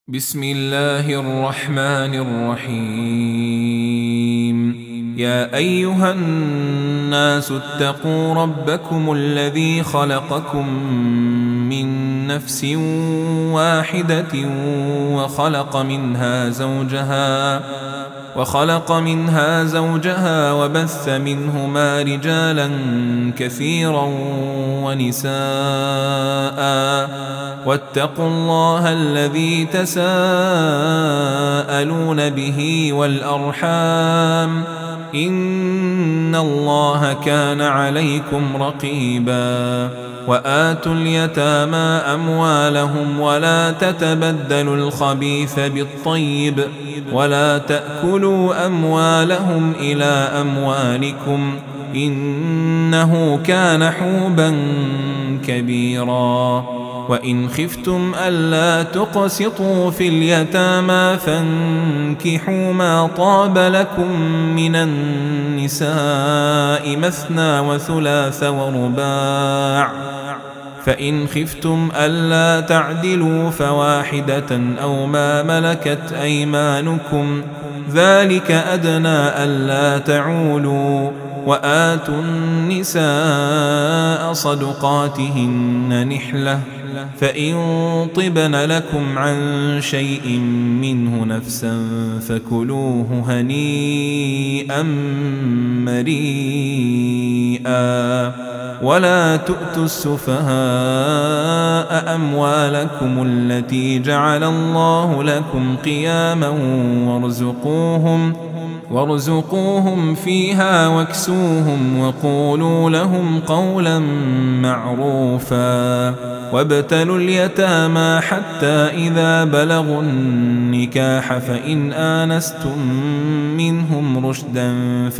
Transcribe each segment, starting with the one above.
بسم الله الرحمن الرحيم. يا أيها الناس اتقوا ربكم الذي خلقكم من نفس واحدة وخلق منها زوجها وبث منهما رجالا كثيرا ونساء، واتقوا الله الذي تساءلون به والأرحام، إن الله كان عليكم رقيبا. وآتوا اليتامى أموالهم ولا تتبدلوا الخبيث بالطيب ولا تأكلوا أموالهم إلى أموالكم، إنه كان حوبا كبيرا. وإن خفتم ألا تقسطوا في اليتامى فانكحوا ما طاب لكم من النساء مثنى وثلاث ورباع، فإن خفتم ألا تعدلوا فواحدة أو ما ملكت أيمانكم، ذلك أدنى ألا تعولوا. وآتوا النساء صدقاتهن نحلة، فإن طبن لكم عن شيء منه نفسا فكلوه هنيئا مريئا. ولا تؤتوا السفهاء أموالكم التي جعل الله لكم قياما وارزقوهم فيها واكسوهم وقولوا لهم قولا معروفا. وابتلوا اليتامى حتى إذا بلغوا النكاح فإن آنستم منهم رشدا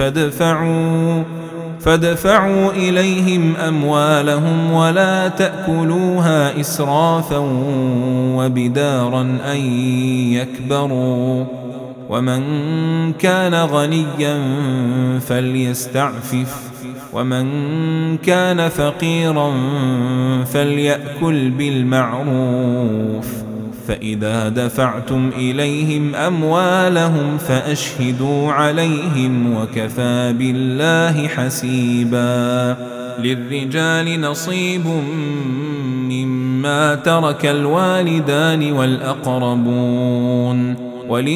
فادفعوا إليهم أموالهم ولا تأكلوها إسرافا وبدارا أن يكبروا. ومن كان غنيا فليستعفف، ومن كان فقيرا فليأكل بالمعروف. فإذا دفعتم إليهم أموالهم فأشهدوا عليهم وكفى بالله حسيبا. للرجال نصيب مما ترك الوالدان والأقربون،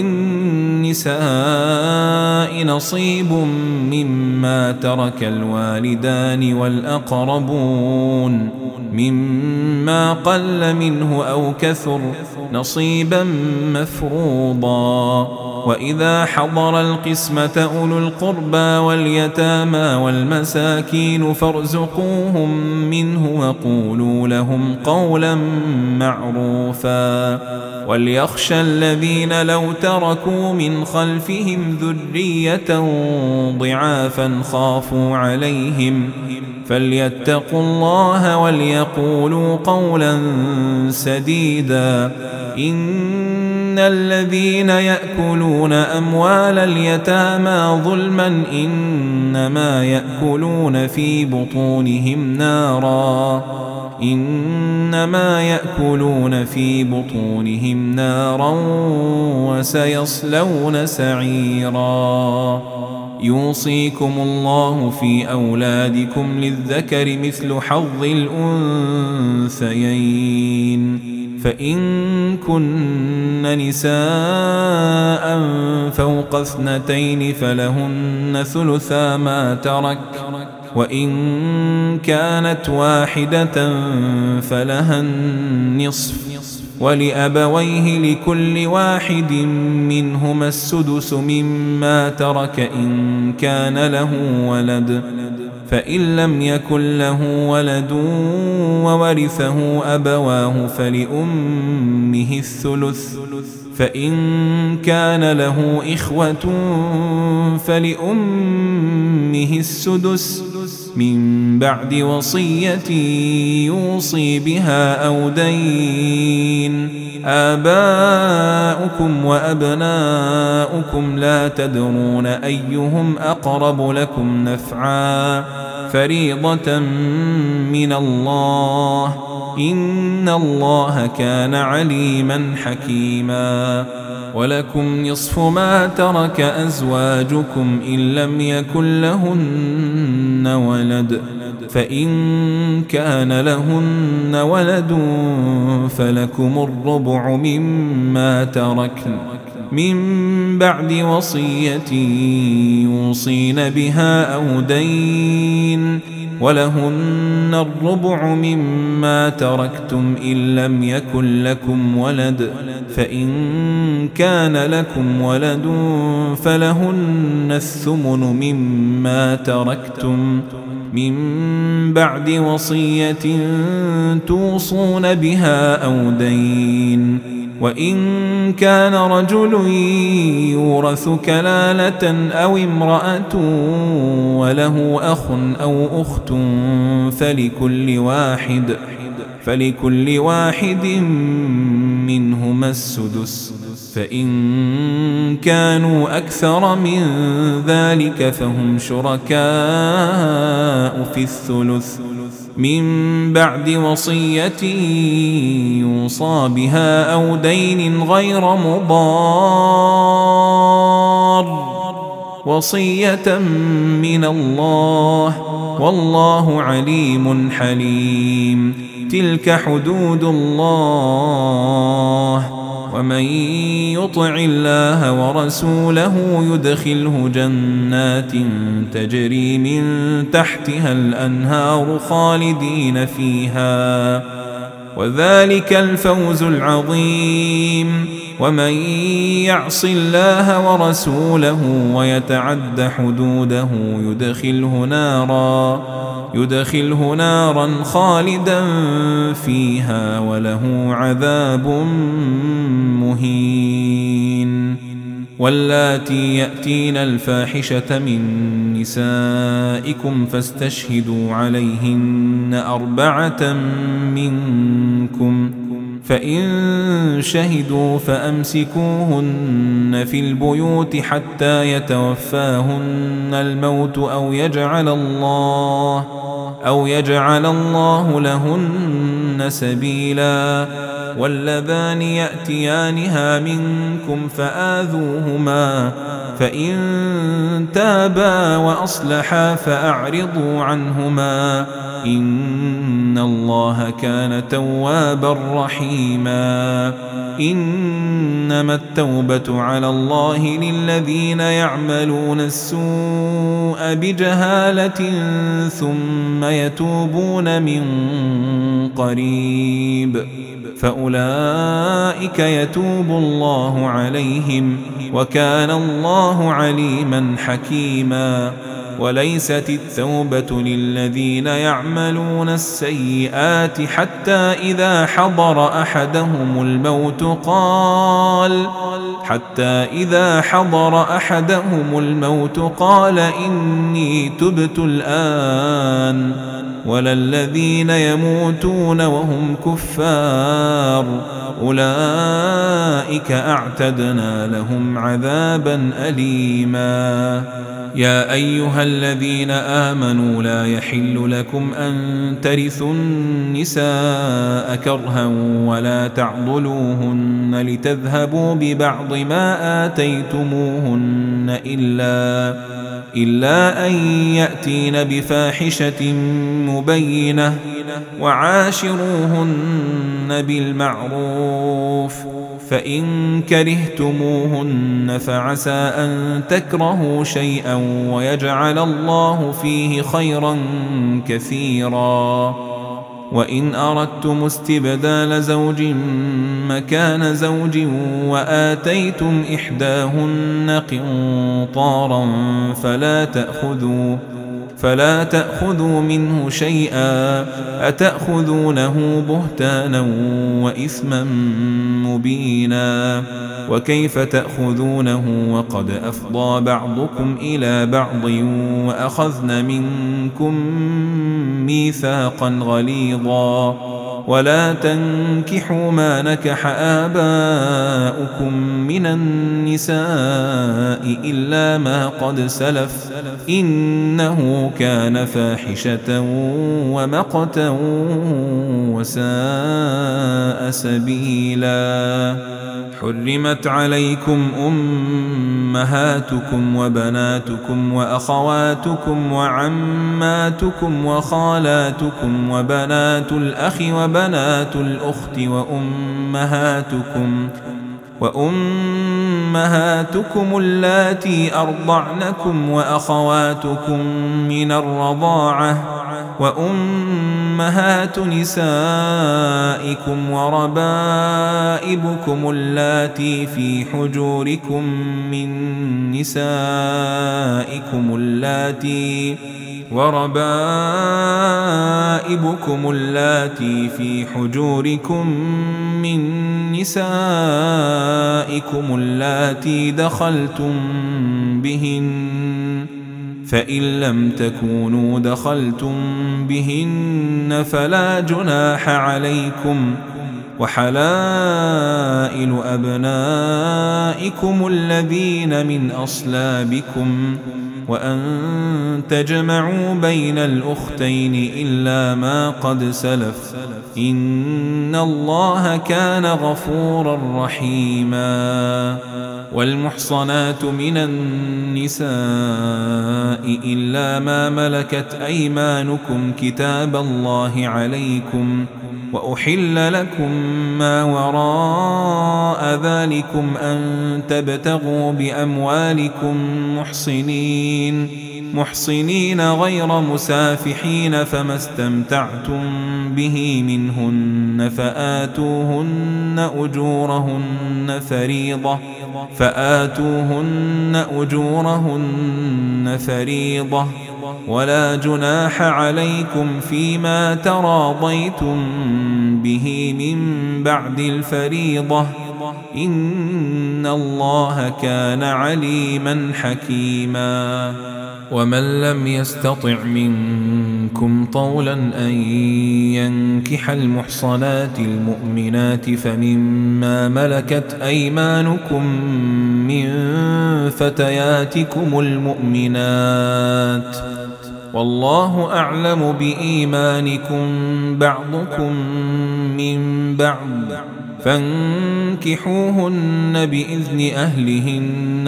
وللنساء نصيب مما ترك الوالدان والأقربون مما قل منه أو كثر نصيبا مفروضا. وإذا حضر القسمة أولو القربى واليتامى والمساكين فارزقوهم منه وقولوا لهم قولا معروفا. وليخشى الذين لو تركوا من خلفهم ذرية ضعافا خافوا عليهم فليتقوا الله وليقولوا قولا سديدا. إن الذين يأكلون أموال اليتامى ظلما إنما يأكلون في بطونهم نارا وسيصلون سعيرا. يوصيكم الله في أولادكم للذكر مثل حظ الأنثيين، فإن كن نساء فوق 2 فلهن ثلثا ما ترك، وإن كانت واحدة فلها النصف، ولأبويه لكل واحد منهما السدس مما ترك إن كان له ولد، فإن لم يكن له ولد وورثه أبواه فلأمه الثلث، فإن كان له إخوة فلأمه السدس من بعد وصية يوصي بها أو دين. آباؤكم وأبناؤكم لا تدرون أيهم أقرب لكم نفعا، فريضة من الله، إن الله كان عليما حكيما. ولكم نصف ما ترك أزواجكم إن لم يكن لهن ولد، فإن كان لهن ولد فلكم الربع مما تركن من بعد وصية يوصين بها أو دين، ولهن الربع مما تركتم إن لم يكن لكم ولد، فإن كان لكم ولد فلهن الثمن مما تركتم من بعد وصية توصون بها أو دين. وإن كان رجل يورث كلالة أو امرأة وله أخ أو أخت فلكل واحد منهما السدس، فإن كانوا أكثر من ذلك فهم شركاء في الثلث من بعد وصية يوصى بها أو دين غير مضار، وصية من الله، والله عليم حليم. تلك حدود الله، ومن يطع الله ورسوله يدخله جنات تجري من تحتها الأنهار خالدين فيها، وذلك الفوز العظيم. ومن يعص الله ورسوله ويتعد حدوده يدخله نارا خالدا فيها وله عذاب مهين. واللاتي يأتين الفاحشة من نسائكم فاستشهدوا عليهن 4 منكم، فإن شهدوا فأمسكوهن في البيوت حتى يتوفاهن الموت أو يجعل الله لهن سبيلا. واللذان يأتيانها منكم فآذوهما، فإن تابا وأصلحا فأعرضوا عنهما، إن الله كان توابا رحيما. إنما التوبة على الله للذين يعملون السوء بجهالة ثم يتوبون من قريب فأولئك يتوب الله عليهم، وكان الله عليما حكيما. وليست التوبة للذين يعملون السيئات حتى إذا حضر أحدهم الموت قال إني تبت الآن، ولا الذين يموتون وهم كفار أولئك أعتدنا لهم عذابا أليما. يا أيها الذين آمنوا لا يحل لكم أن ترثوا النساء كرها ولا تعضلوهن لتذهبوا ببعض ما آتيتموهن إلا أن يأتين بفاحشة مبينة، وعاشروهن بالمعروف، فإن كرهتموهن فعسى أن تكرهوا شيئا ويجعل الله فيه خيرا كثيرا. وإن أردتم استبدال زوج مكان زوج وآتيتم إحداهن قنطارا فلا تأخذوا منه شيئا، أتأخذونه بهتانا وإثما مبينا. وكيف تأخذونه وقد أفضى بعضكم إلى بعض وأخذن منكم ميثاقا غليظا. ولا تنكحوا ما نكح آباؤكم من النساء إلا ما قد سلف إنه كان فاحشة ومقتا وساء سبيلا. حرمت عليكم أمهاتكم وبناتكم وأخواتكم وعماتكم وخالاتكم وبنات الأخ وبنات الأخت وأمهاتكم اللاتي أرضعنكم وأخواتكم من الرضاعة وأمهات نسائكم وربائبكم اللاتي في حجوركم من نسائكم اللاتي دخلتم بهن فإن لم تكونوا دخلتم بهن فلا جناح عليكم وحلائل أبنائكم الذين من أصلابكم وأن تجمعوا بين الأختين إلا ما قد سلف إن الله كان غفورا رحيما. والمحصنات من النساء إلا ما ملكت أيمانكم كتاب الله عليكم وأحل لكم ما وراء ذلكم أن تبتغوا بأموالكم محصنين غير مسافحين فما استمتعتم به منهن فآتوهن أجورهن فريضة ولا جناح عليكم فيما تراضيتم به من بعد الفريضة إن الله كان عليما حكيما. ومن لم يستطع منكم طولا أن ينكح المحصنات المؤمنات فمما ملكت أيمانكم من فتياتكم المؤمنات والله أعلم بإيمانكم بعضكم من بعض فانكحوهن بإذن أهلهن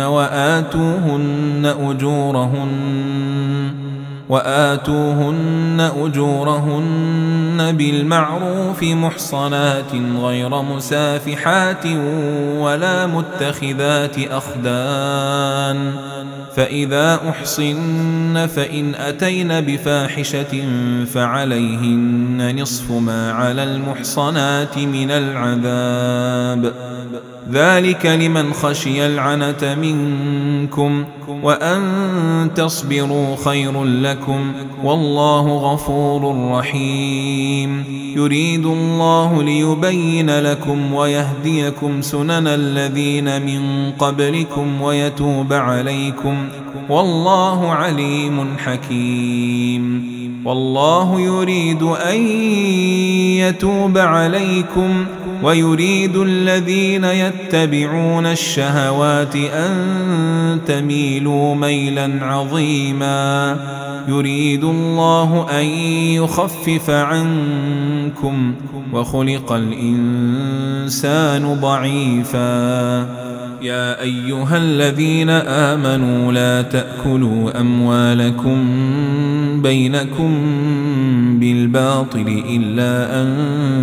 وآتوهن أجورهن بالمعروف محصنات غير مسافحات ولا متخذات أخدان فإذا أحصن فإن أتين بفاحشة فعليهن نصف ما على المحصنات من العذاب ذلك لمن خشي العنة منكم وأن تصبروا خير لكم والله غفور رحيم. يريد الله ليبين لكم ويهديكم سنن الذين من قبلكم ويتوب عليكم والله عليم حكيم. والله يريد أن يتوب عليكم ويريد الذين يتبعون الشهوات أن تميلوا ميلا عظيما. يريد الله أن يخفف عنكم وخلق الإنسان ضعيفا. يا أيها الذين آمنوا لا تأكلوا أموالكم بينكم بالباطل إلا أن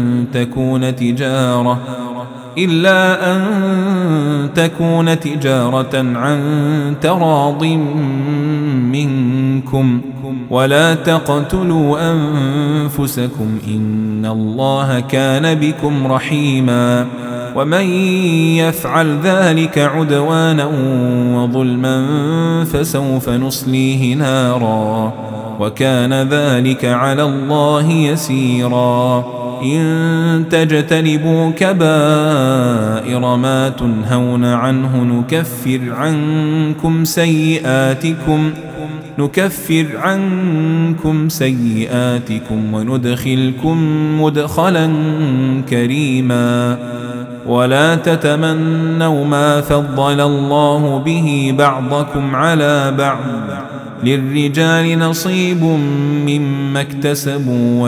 تكون تجارة عن تراض منكم ولا تقتلوا أنفسكم إن الله كان بكم رحيما. ومن يفعل ذلك عدوانا وظلما فسوف نصليه نارا وكان ذلك على الله يسيرا. إن تجتنبوا كبائر ما تنهون عنه نكفر عنكم سيئاتكم نكفر عنكم سيئاتكم وندخلكم مدخلا كريما. ولا تتمنوا ما فضل الله به بعضكم على بعض، للرجال نصيب مما اكتسبوا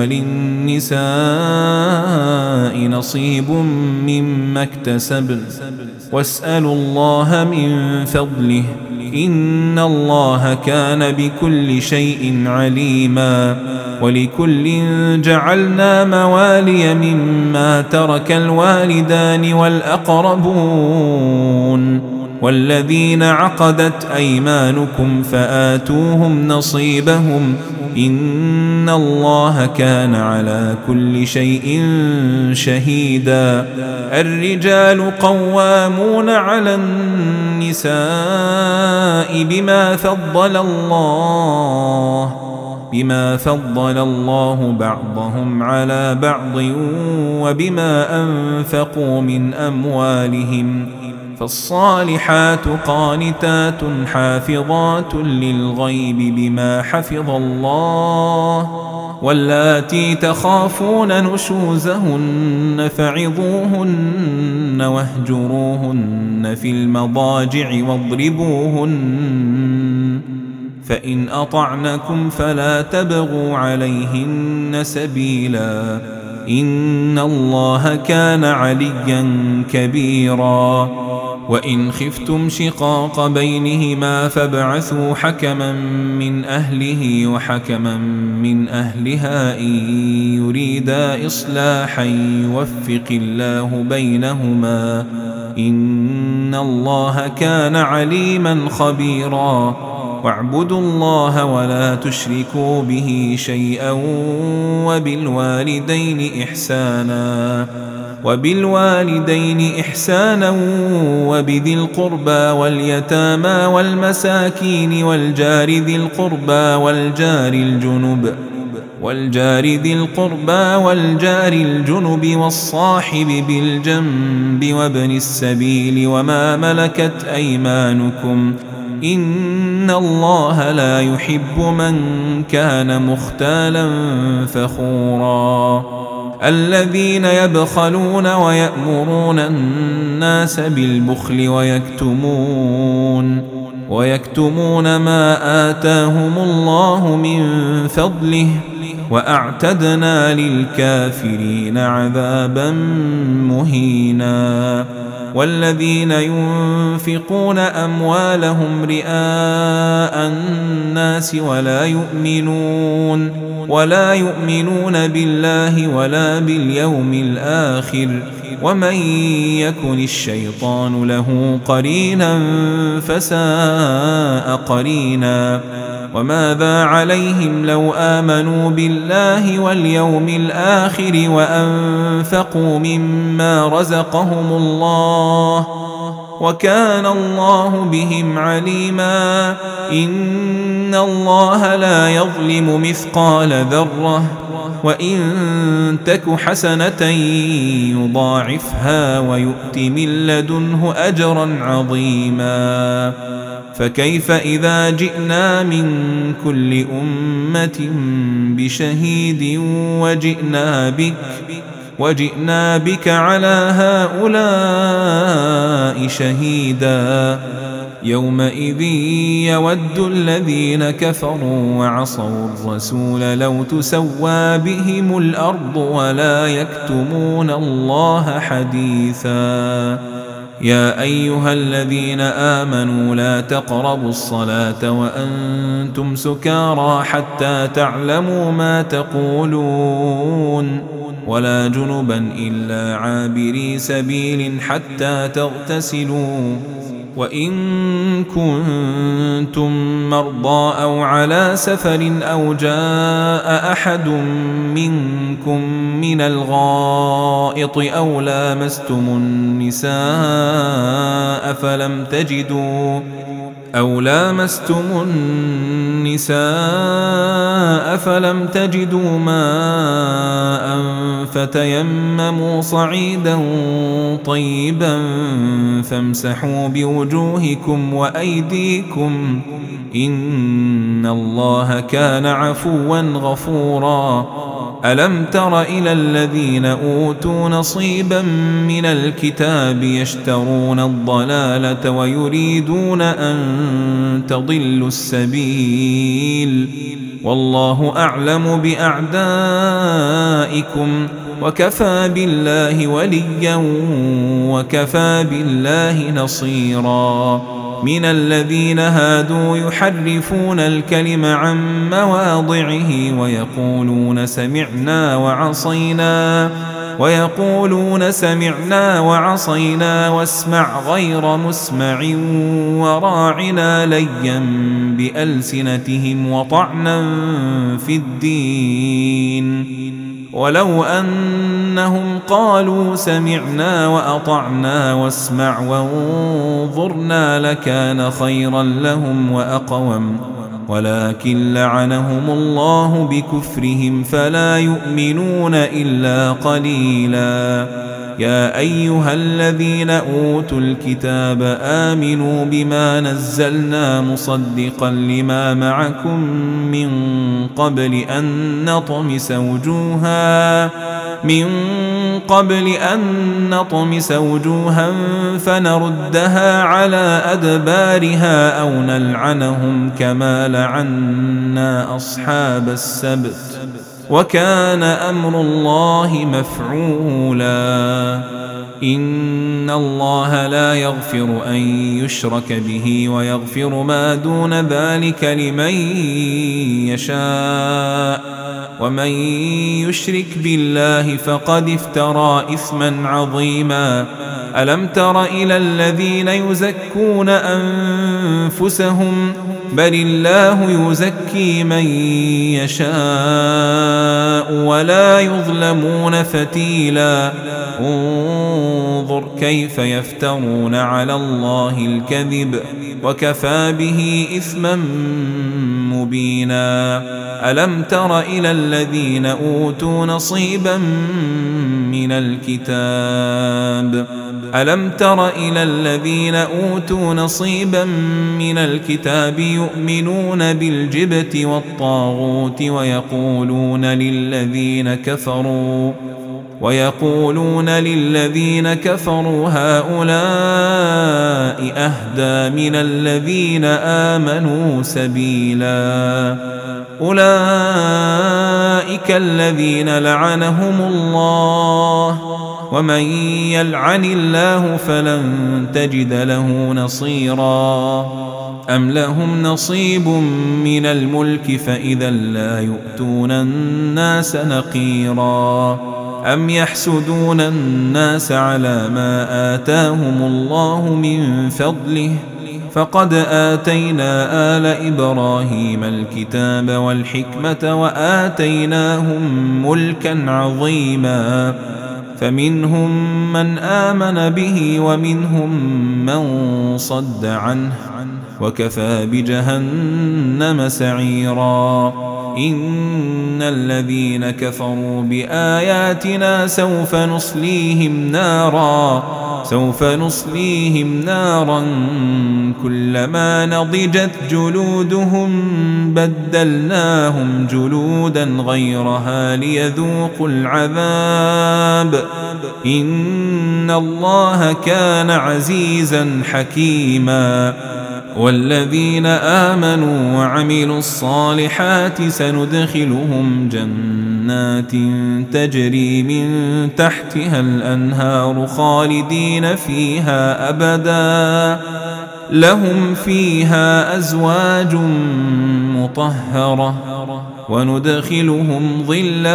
وللنساء نصيب مما اكتسبن، واسألوا الله من فضله إن الله كان بكل شيء عليما. ولكل جعلنا موالي مما ترك الوالدان والأقربون والذين عقدت أيمانكم فآتوهم نصيبهم إن الله كان على كل شيء شهيدا. الرجال قوامون على النساء بما فضل الله بعضهم على بعض وبما أنفقوا من أموالهم، فالصالحات قانتات حافظات للغيب بما حفظ الله. واللاتي تخافون نشوزهن فعظوهن واهجروهن في المضاجع واضربوهن، فإن أطعنكم فلا تبغوا عليهن سبيلا إن الله كان عليا كبيرا. وإن خفتم شقاق بينهما فابعثوا حكما من أهله وحكما من أهلها إن يريدا إصلاحا يوفق الله بينهما إن الله كان عليما خبيرا. واعبدوا الله ولا تشركوا به شيئا وبالوالدين إحسانا وبذي القربى واليتامى والمساكين والجار ذي القربى والجار الجنب والصاحب بالجنب وابن السبيل وما ملكت أيمانكم إن الله لا يحب من كان مختالا فخورا. الذين يبخلون ويأمرون الناس بالبخل ويكتمون ما آتاهم الله من فضله وأعتدنا للكافرين عذابا مهينا. والذين ينفقون أموالهم رئاء الناس ولا يؤمنون بالله ولا باليوم الآخر ومن يكن الشيطان له قرينا فساء قرينا. وماذا عليهم لو آمنوا بالله واليوم الآخر وأنفقوا مما رزقهم الله وكان الله بهم عليما. إن الله لا يظلم مثقال ذرة وإن تك حسنة يضاعفها ويؤت من لدنه أجرا عظيما. فكيف إذا جئنا من كل أمة بشهيد وجئنا بك على هؤلاء شهيدا. يومئذ يود الذين كفروا وعصوا الرسول لو تسوى بهم الأرض ولا يكتمون الله حديثا. يا أيها الذين آمنوا لا تقربوا الصلاة وأنتم سكارى حتى تعلموا ما تقولون ولا جنبا إلا عابري سبيل حتى تغتسلوا. وإن كنتم مرضى أو على سفر أو جاء أحد منكم من الغائط أو لامستم النساء أو لامستم النساء فلم تجدوا ماء فتيمموا صعيدا طيبا فامسحوا بوجوهكم وأيديكم إن الله كان عفوا غفورا. ألم تر إلى الذين أوتوا نصيبا من الكتاب يشترون الضلالة ويريدون أن تضلوا السبيل والله أعلم بأعدائكم وكفى بالله وليا وكفى بالله نصيرا. من الذين هادوا يحرفون الكلم عن مواضعه ويقولون سمعنا وعصينا واسمع غير مسمع وراعنا ليا بألسنتهم وطعنا في الدين ولو أنهم قالوا سمعنا وأطعنا واسمع وانظرنا لكان خيرا لهم وأقوم ولكن لعنهم الله بكفرهم فلا يؤمنون إلا قليلا. يا أيها الذين أوتوا الكتاب آمنوا بما نزلنا مصدقا لما معكم من قبل أن نطمس وجوها فنردها على أدبارها أو نلعنهم كما لعنا أصحاب السبت وكان أمر الله مفعولا. إن الله لا يغفر أن يشرك به ويغفر ما دون ذلك لمن يشاء ومن يشرك بالله فقد افترى إثما عظيما. ألم تر إلى الذين يزكون أنفسهم بل الله يزكي من يشاء ولا يظلمون فتيلا. انظر كيف يفترون على الله الكذب وكفى به إثما مبينا. ألم تر إلى الذين أوتوا نصيبا من الكتاب يؤمنون بالجبت والطاغوت ويقولون للذين كفروا هؤلاء أهدى من الذين آمنوا سبيلا. أولئك الذين لعنهم الله ومن يلعن الله فلن تجد له نصيرا. أم لهم نصيب من الملك فإذا لا يؤتون الناس نقيرا. أم يحسدون الناس على ما آتاهم الله من فضله فقد آتينا آل إبراهيم الكتاب والحكمة وآتيناهم ملكا عظيما. فمنهم من آمن به ومنهم من صد عنه وكفى بجهنم سعيرا. إن الذين كفروا بآياتنا سوف نصليهم نارا كلما نضجت جلودهم بدلناهم جلودا غيرها ليذوقوا العذاب إن الله كان عزيزا حكيما. والذين آمنوا وعملوا الصالحات سندخلهم جنات تجري من تحتها الأنهار خالدين فيها أبدا لهم فيها أزواج مطهرة وندخلهم ظلا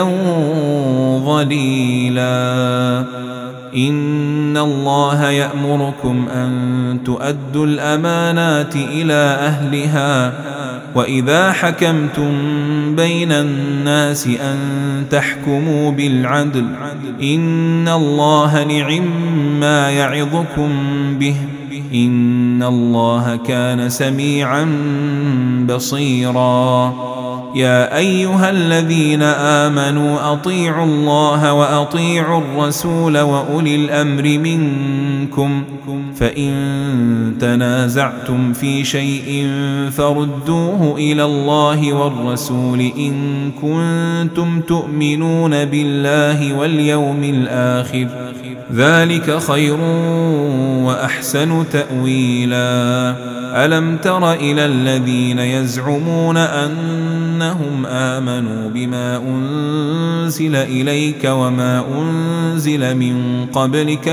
ظليلا. إن الله يأمركم أن تؤدوا الأمانات إلى أهلها وإذا حكمتم بين الناس أن تحكموا بالعدل إن الله نعما يعظكم به إن الله كان سميعا بصيرا يا أيها الذين آمنوا أطيعوا الله وأطيعوا الرسول وأولي الأمر منكم فإن تنازعتم في شيء فردوه إلى الله والرسول إن كنتم تؤمنون بالله واليوم الآخر ذلك خير وأحسن تأويلا ألم تر إلى الذين يزعمون أنهم آمنوا بما أنزل إليك وما أنزل من قبلك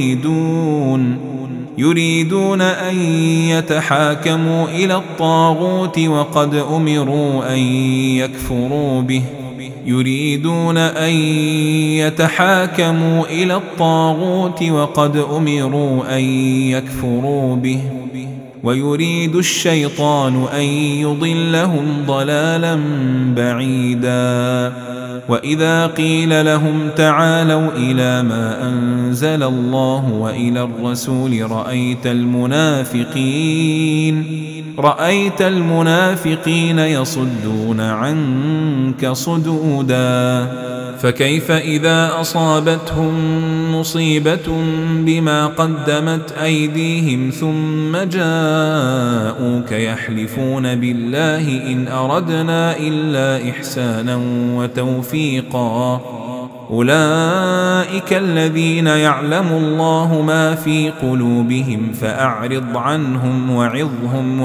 يريدون أن يتحاكموا إلى الطاغوت وقد أمروا أن يكفروا به ويريد الشيطان أن يضلهم ضلالا بعيدا وإذا قيل لهم تعالوا إلى ما أنزل الله وإلى الرسول رأيت المنافقين يصدون عنك صدودا فكيف إذا أصابتهم مصيبة بما قدمت أيديهم ثم جاءوك يحلفون بالله إن أردنا إلا إحسانا وتوفيقا أولئك الذين يعلم الله ما في قلوبهم فأعرض عنهم وعظهم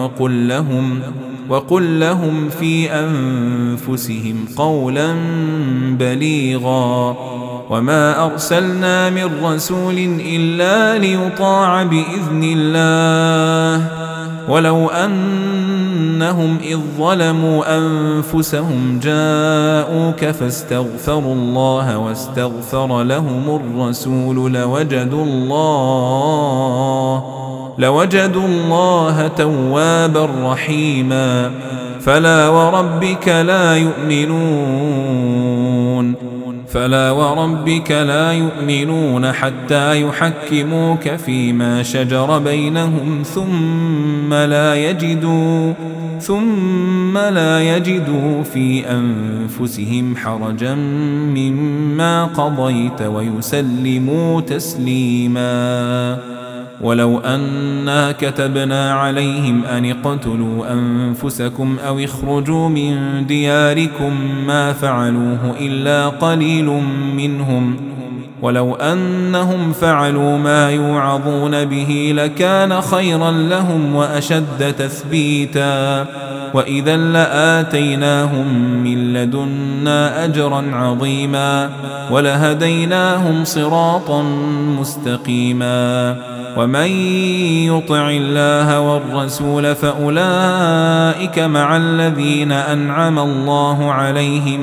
وقل لهم في أنفسهم قولا بليغا وما أرسلنا من رسول إلا ليطاع بإذن الله ولو أنهم إذ ظلموا أنفسهم جاءوك فاستغفروا الله واستغفر لهم الرسول لوجدوا الله توابا رحيما فلا وربك لا يؤمنون حتى يحكموك فيما شجر بينهم ثم لا يجدوا في أنفسهم حرجا مما قضيت ويسلموا تسليما ولو أنا كتبنا عليهم أن اقتلوا أنفسكم أو اخرجوا من دياركم ما فعلوه إلا قليل منهم ولو أنهم فعلوا ما يوعظون به لكان خيرا لهم وأشد تثبيتا وإذا لآتيناهم من لدنا أجرا عظيما ولهديناهم صراطا مستقيما ومن يطع الله والرسول فأولئك مع الذين أنعم الله عليهم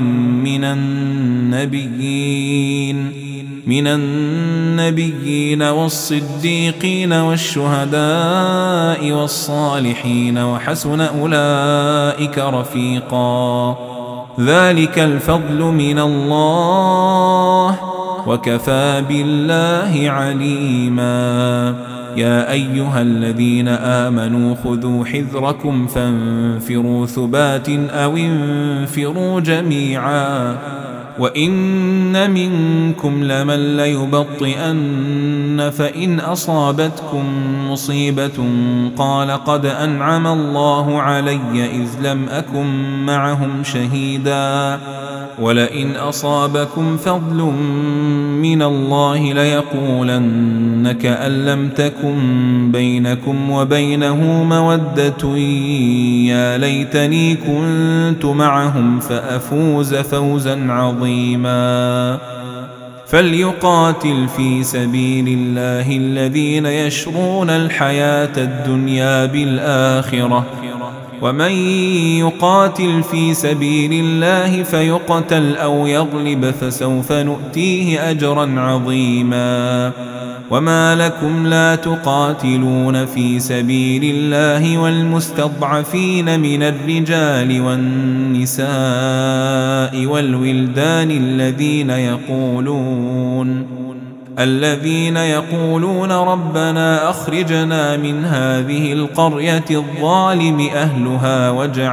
من النبيين والصديقين والشهداء والصالحين وحسن أولئك رفيقا ذلك الفضل من الله وكفى بالله عليما يا أيها الذين آمنوا خذوا حذركم فانفروا ثبات أو انفروا جميعا وإن منكم لمن ليبطئن فإن أصابتكم مصيبة قال قد أنعم الله علي إذ لم أكن معهم شهيدا ولئن أصابكم فضل من الله ليقولن كأن لم تكن بينكم وبينه مودة يا ليتني كنت معهم فأفوز فوزا عظيما فليقاتل في سبيل الله الذين يشرون الحياة الدنيا بالآخرة ومن يقاتل في سبيل الله فيقتل أو يغلب فسوف نؤتيه أجرا عظيما وما لكم لا تقاتلون في سبيل الله والمستضعفين من الرجال والنساء والولدان الذين يقولون ربنا أخرجنا من هذه القرية الظالم أهلها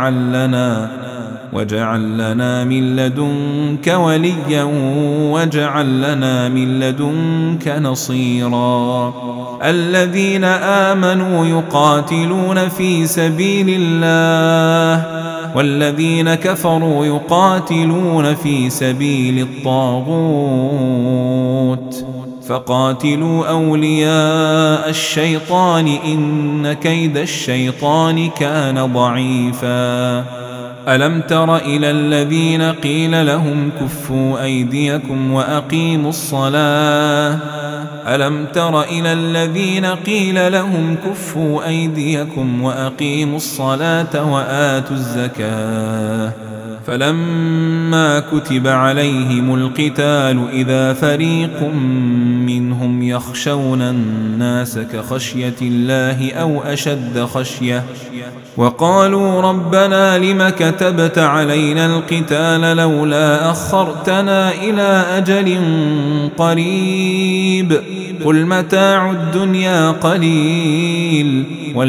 واجعل لنا من لدنك وليا واجعل لنا من لدنك نصيرا. الذين آمنوا يقاتلون في سبيل الله والذين كفروا يقاتلون في سبيل الطاغوت فقاتلوا أولياء الشيطان إن كيد الشيطان كان ضعيفا. ألم تر إلى الذين قيل لهم كفوا أيديكم وأقيموا الصلاة ألم تر إلى الذين قيل لهم كفوا أيديكم وأقيموا الصلاة وآتوا الزكاة فلما كتب عليهم القتال إذا فريق منهم يخشون الناس كخشية الله أو أشد خشية وقالوا ربنا لم كتبت علينا القتال لولا أخرتنا إلى أجل قريب قل متاع الدنيا قليل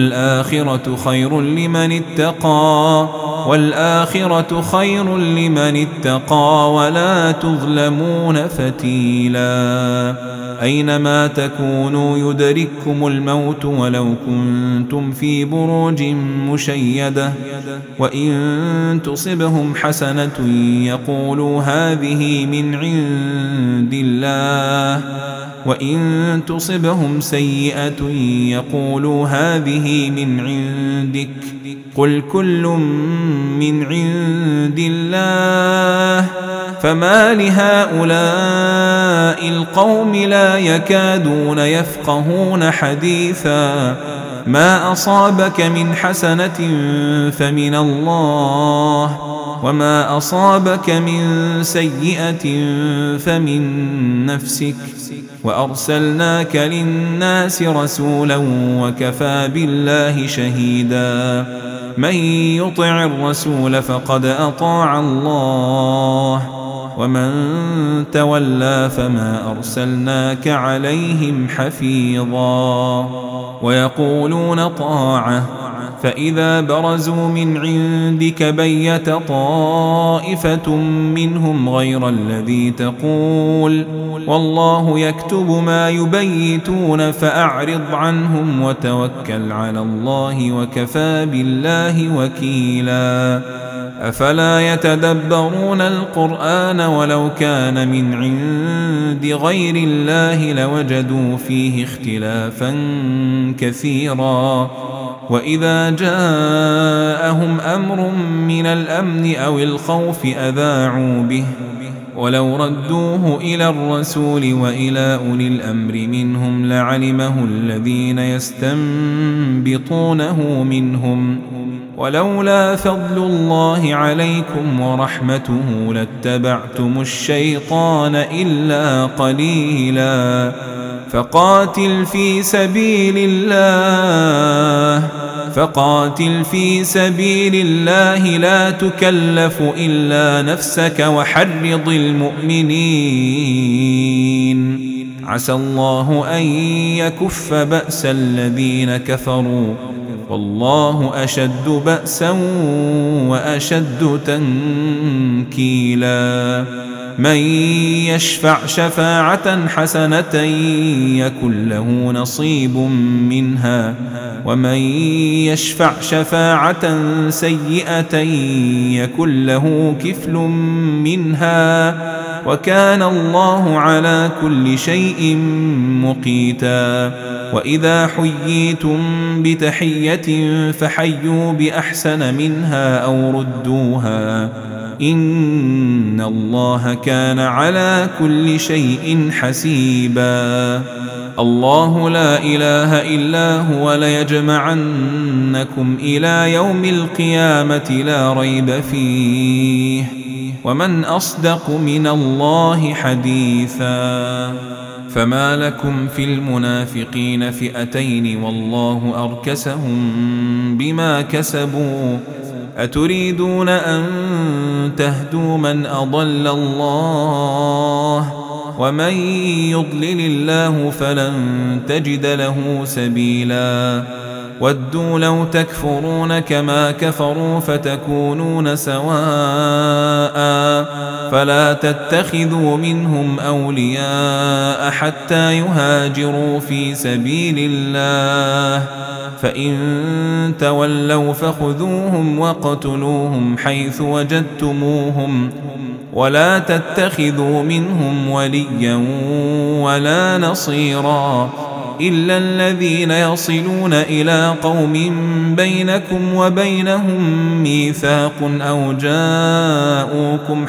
والآخرة خير لمن اتقى ولا تظلمون فتيلا. أينما تكونوا يدرككم الموت ولو كنتم في بروج مشيدة وإن تصبهم حسنة يقولوا هذه من عند الله وإن تصبهم سيئة يقولوا هذه من عندك قل كل من عند الله فما لهؤلاء القوم لا يكادون يفقهون حديثا ما أصابك من حسنة فمن الله وما أصابك من سيئة فمن نفسك وأرسلناك للناس رسولا وكفى بالله شهيدا. من يطع الرسول فقد أطاع الله ومن تولى فما أرسلناك عليهم حفيظا. ويقولون طاعة فإذا برزوا من عندك بيت طائفة منهم غير الذي تقول والله يكتب ما يبيتون فأعرض عنهم وتوكل على الله وكفى بالله وكيلا. أفلا يتدبرون القرآن ولو كان من عند غير الله لوجدوا فيه اختلافا كثيرا. وإذا جاءهم أمر من الأمن أو الخوف أذاعوا به ولو ردوه إلى الرسول وإلى أولي الأمر منهم لعلمه الذين يستنبطونه منهم ولولا فضل الله عليكم ورحمته لاتبعتم الشيطان إلا قليلا. فقاتل في سبيل الله لا تكلف إلا نفسك وحرض المؤمنين عسى الله أن يكف بأس الذين كفروا والله أشد بأسا وأشد تنكيلا. من يشفع شفاعة حسنة يكن له نصيب منها ومن يشفع شفاعة سيئة يكن له كفل منها وكان الله على كل شيء مقيتا. وإذا حييتم بتحية فحيوا بأحسن منها أو ردوها إن الله كان على كل شيء حسيبا. الله لا إله إلا هو ليجمعنكم إلى يوم القيامة لا ريب فيه ومن أصدق من الله حديثا. فما لكم في المنافقين فئتين والله أركسهم بما كسبوا أتريدون أن تهدوا من أضل الله ومن يضلل الله فلن تجد له سبيلا ودوا لو تكفرون كما كفروا فتكونون سواء فلا تتخذوا منهم أولياء حتى يهاجروا في سبيل الله فإن تولوا فخذوهم واقتلوهم حيث وجدتموهم ولا تتخذوا منهم وليا ولا نصيرا إلا الذين يصلون إلى قوم بينكم وبينهم ميثاق أو جاءوكم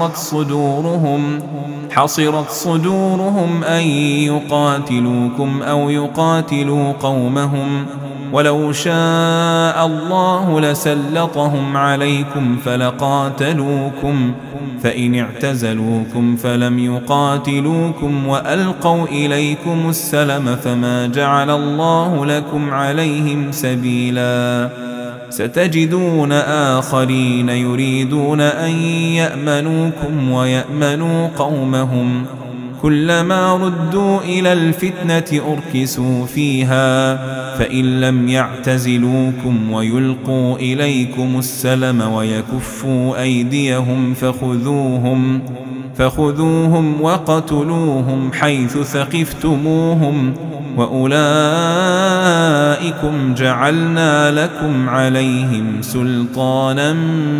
حصرت صدورهم أن يقاتلوكم أو يقاتلوا قومهم ولو شاء الله لسلطهم عليكم فلقاتلوكم فإن اعتزلوكم فلم يقاتلوكم وألقوا إليكم السلم فما جعل الله لكم عليهم سبيلا ستجدون آخرين يريدون أن يأمنوكم ويأمنوا قومهم كلما ردوا إلى الفتنة أركسوا فيها فإن لم يعتزلوكم ويلقوا إليكم السلم ويكفوا أيديهم فخذوهم وقتلوهم حيث ثقفتموهم وأولئكم جعلنا لكم عليهم سلطانا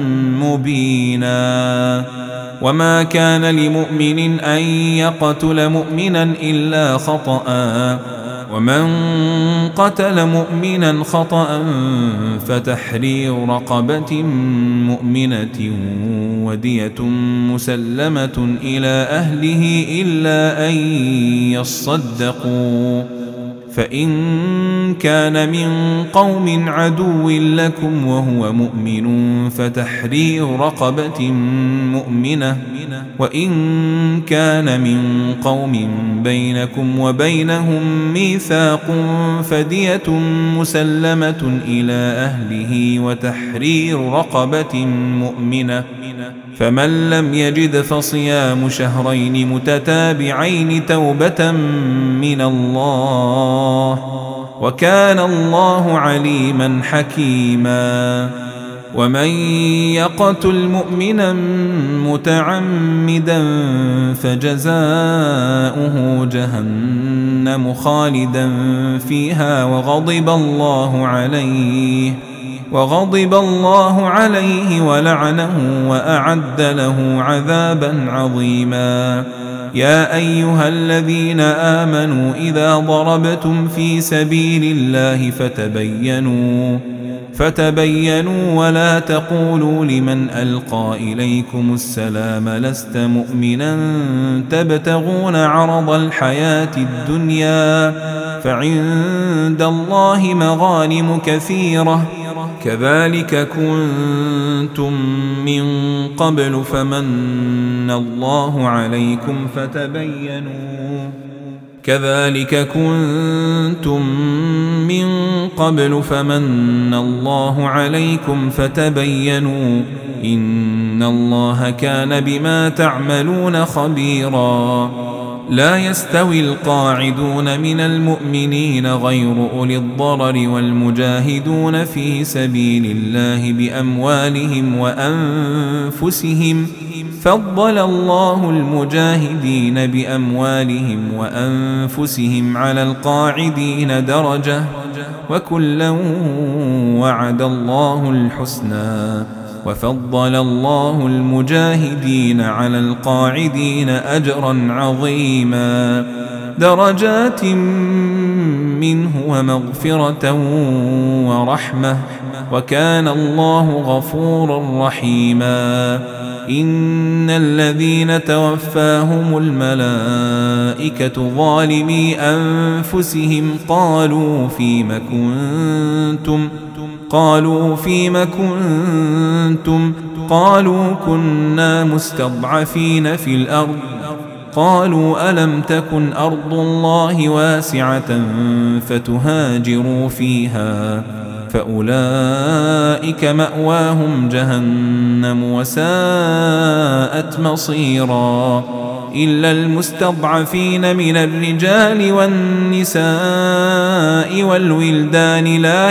مبينا وما كان لمؤمن أن يقتل مؤمنا إلا خطأ ومن قتل مؤمنا خطأ فتحرير رقبة مؤمنة ودية مسلمة إلى أهله إلا أن يصدقوا فإن كان من قوم عدو لكم وهو مؤمن فتحرير رقبة مؤمنة وإن كان من قوم بينكم وبينهم ميثاق فدية مسلمة إلى أهله وتحرير رقبة مؤمنة فمن لم يجد فصيام شهرين متتابعين توبة من الله وكان الله عليما حكيما ومن يقتل مؤمنا متعمدا فجزاؤه جهنم خالدا فيها وغضب الله عليه ولعنه وأعد له عذابا عظيما يا أيها الذين آمنوا إذا ضربتم في سبيل الله فتبينوا ولا تقولوا لمن ألقى إليكم السلام لست مؤمنا تبتغون عرض الحياة الدنيا فعند الله مغانم كثيرة كذلك كنتم من قبل فمن الله عليكم فتبينوا إن الله كان بما تعملون خبيرا لا يستوي القاعدون من المؤمنين غير أولي الضرر والمجاهدون في سبيل الله بأموالهم وأنفسهم فضل الله المجاهدين بأموالهم وأنفسهم على القاعدين درجة وكلا وعد الله الحسنى وفضل الله المجاهدين على القاعدين أجرا عظيما درجات منه ومغفرة ورحمة وكان الله غفورا رحيما إن الذين توفاهم الملائكة ظالمي أنفسهم قالوا فيم كنتم قالوا كنا مستضعفين في الأرض قالوا ألم تكن أرض الله واسعة فتهاجروا فيها فأولئك مأواهم جهنم وساءت مصيرا إلا المستضعفين من الرجال والنساء والولدان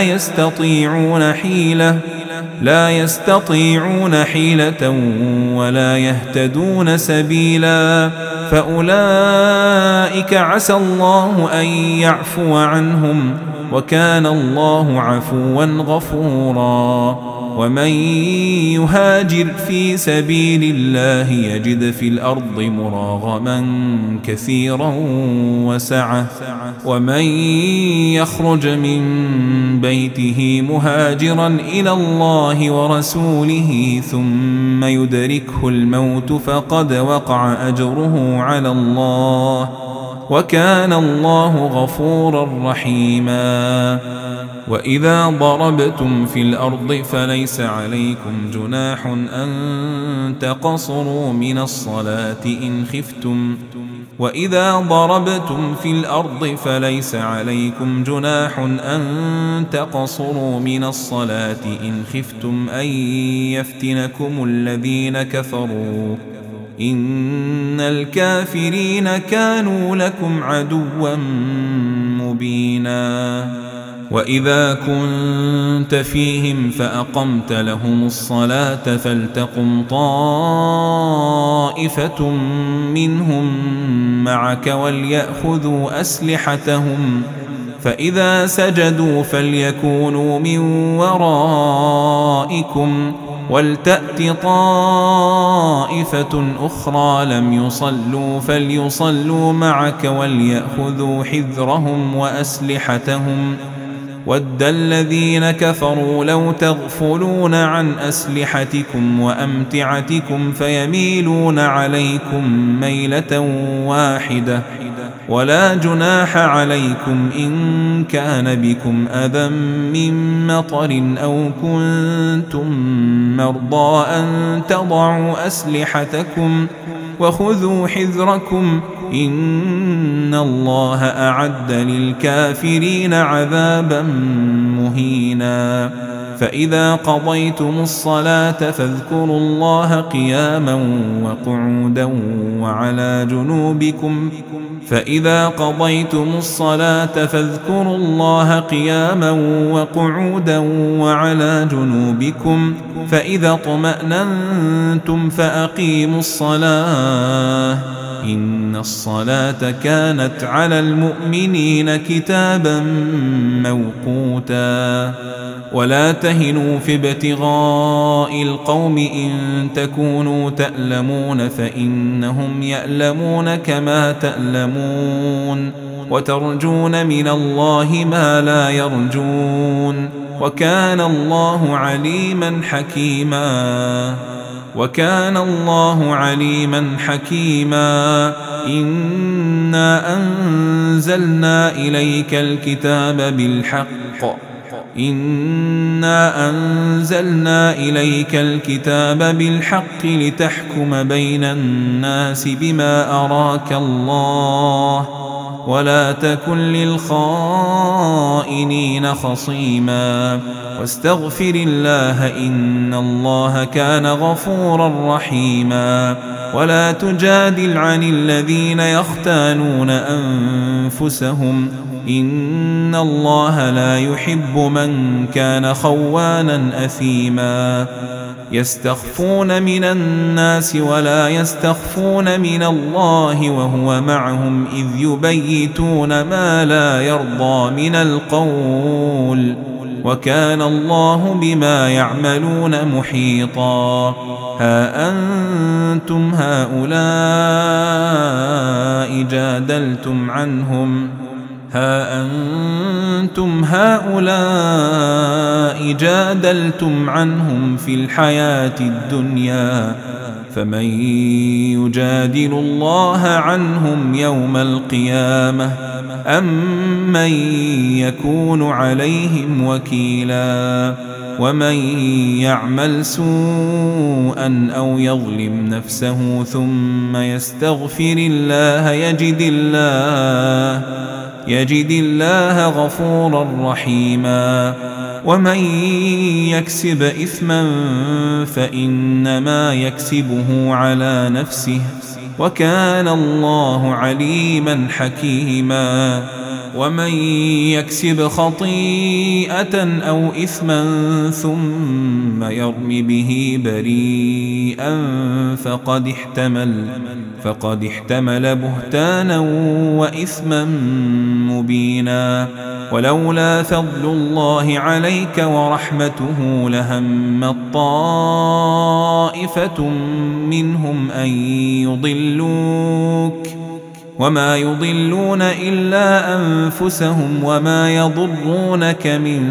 لا يستطيعون حيلة ولا يهتدون سبيلا فأولئك عسى الله أن يعفو عنهم وكان الله عفوا غفورا ومن يهاجر في سبيل الله يجد في الأرض مراغما كثيرا وسعة ومن يخرج من بيته مهاجرا إلى الله ورسوله ثم يدركه الموت فقد وقع أجره على الله وكان الله غفورا رحيما وإذا ضربتم في الأرض فليس عليكم جناح أن تقصروا من الصلاة إن خفتم أن يفتنكم الذين كفروا إن الكافرين كانوا لكم عدوا مبينا وإذا كنت فيهم فأقمت لهم الصلاة فلتقم طائفة منهم معك وليأخذوا أسلحتهم فإذا سجدوا فليكونوا من ورائكم ولتأت طائفة أخرى لم يصلوا فليصلوا معك وليأخذوا حذرهم وأسلحتهم ود الذين كفروا لو تغفلون عن أسلحتكم وأمتعتكم فيميلون عليكم ميلة واحدة ولا جناح عليكم إن كان بكم أذى من مطر أو كنتم مرضى أن تضعوا أسلحتكم وخذوا حذركم إن الله أعد للكافرين عذابا مهينا فإذا قضيتم الصلاة فاذكروا الله قياما وقعودا وعلى جنوبكم فإذا اطمأننتم فأقيموا الصلاة إن الصلاة كانت على المؤمنين كتابا موقوتا ولا تهنوا في ابتغاء القوم إن تكونوا تألمون فإنهم يألمون كما تألمون وترجون من الله ما لا يرجون وكان الله عليما حكيما إنا أنزلنا إليك الكتاب بالحق لتحكم بين الناس بما أراك الله ولا تكن للخائنين خصيما واستغفر الله إن الله كان غفورا رحيما ولا تجادل عن الذين يختانون أنفسهم إن الله لا يحب من كان خوانا أثيما يستخفون من الناس ولا يستخفون من الله وهو معهم إذ يبيتون ما لا يرضى من القول وكان الله بما يعملون محيطا ها أنتم هؤلاء ها أنتم هؤلاء جادلتم عنهم في الحياة الدنيا فمن يجادل الله عنهم يوم القيامة أم من يكون عليهم وكيلا ومن يعمل سوءا أو يظلم نفسه ثم يستغفر الله يجد الله غفورا رحيما ومن يكسب إثما فإنما يكسبه على نفسه وكان الله عليما حكيما ومن يكسب خطيئة أو إثما ثم يرم به بريئا فقد احتمل بهتانا وإثما مبينا ولولا فضل الله عليك ورحمته لهمت طائفة منهم أن يضلوك وما يضلون إلا أنفسهم وما يضرونك من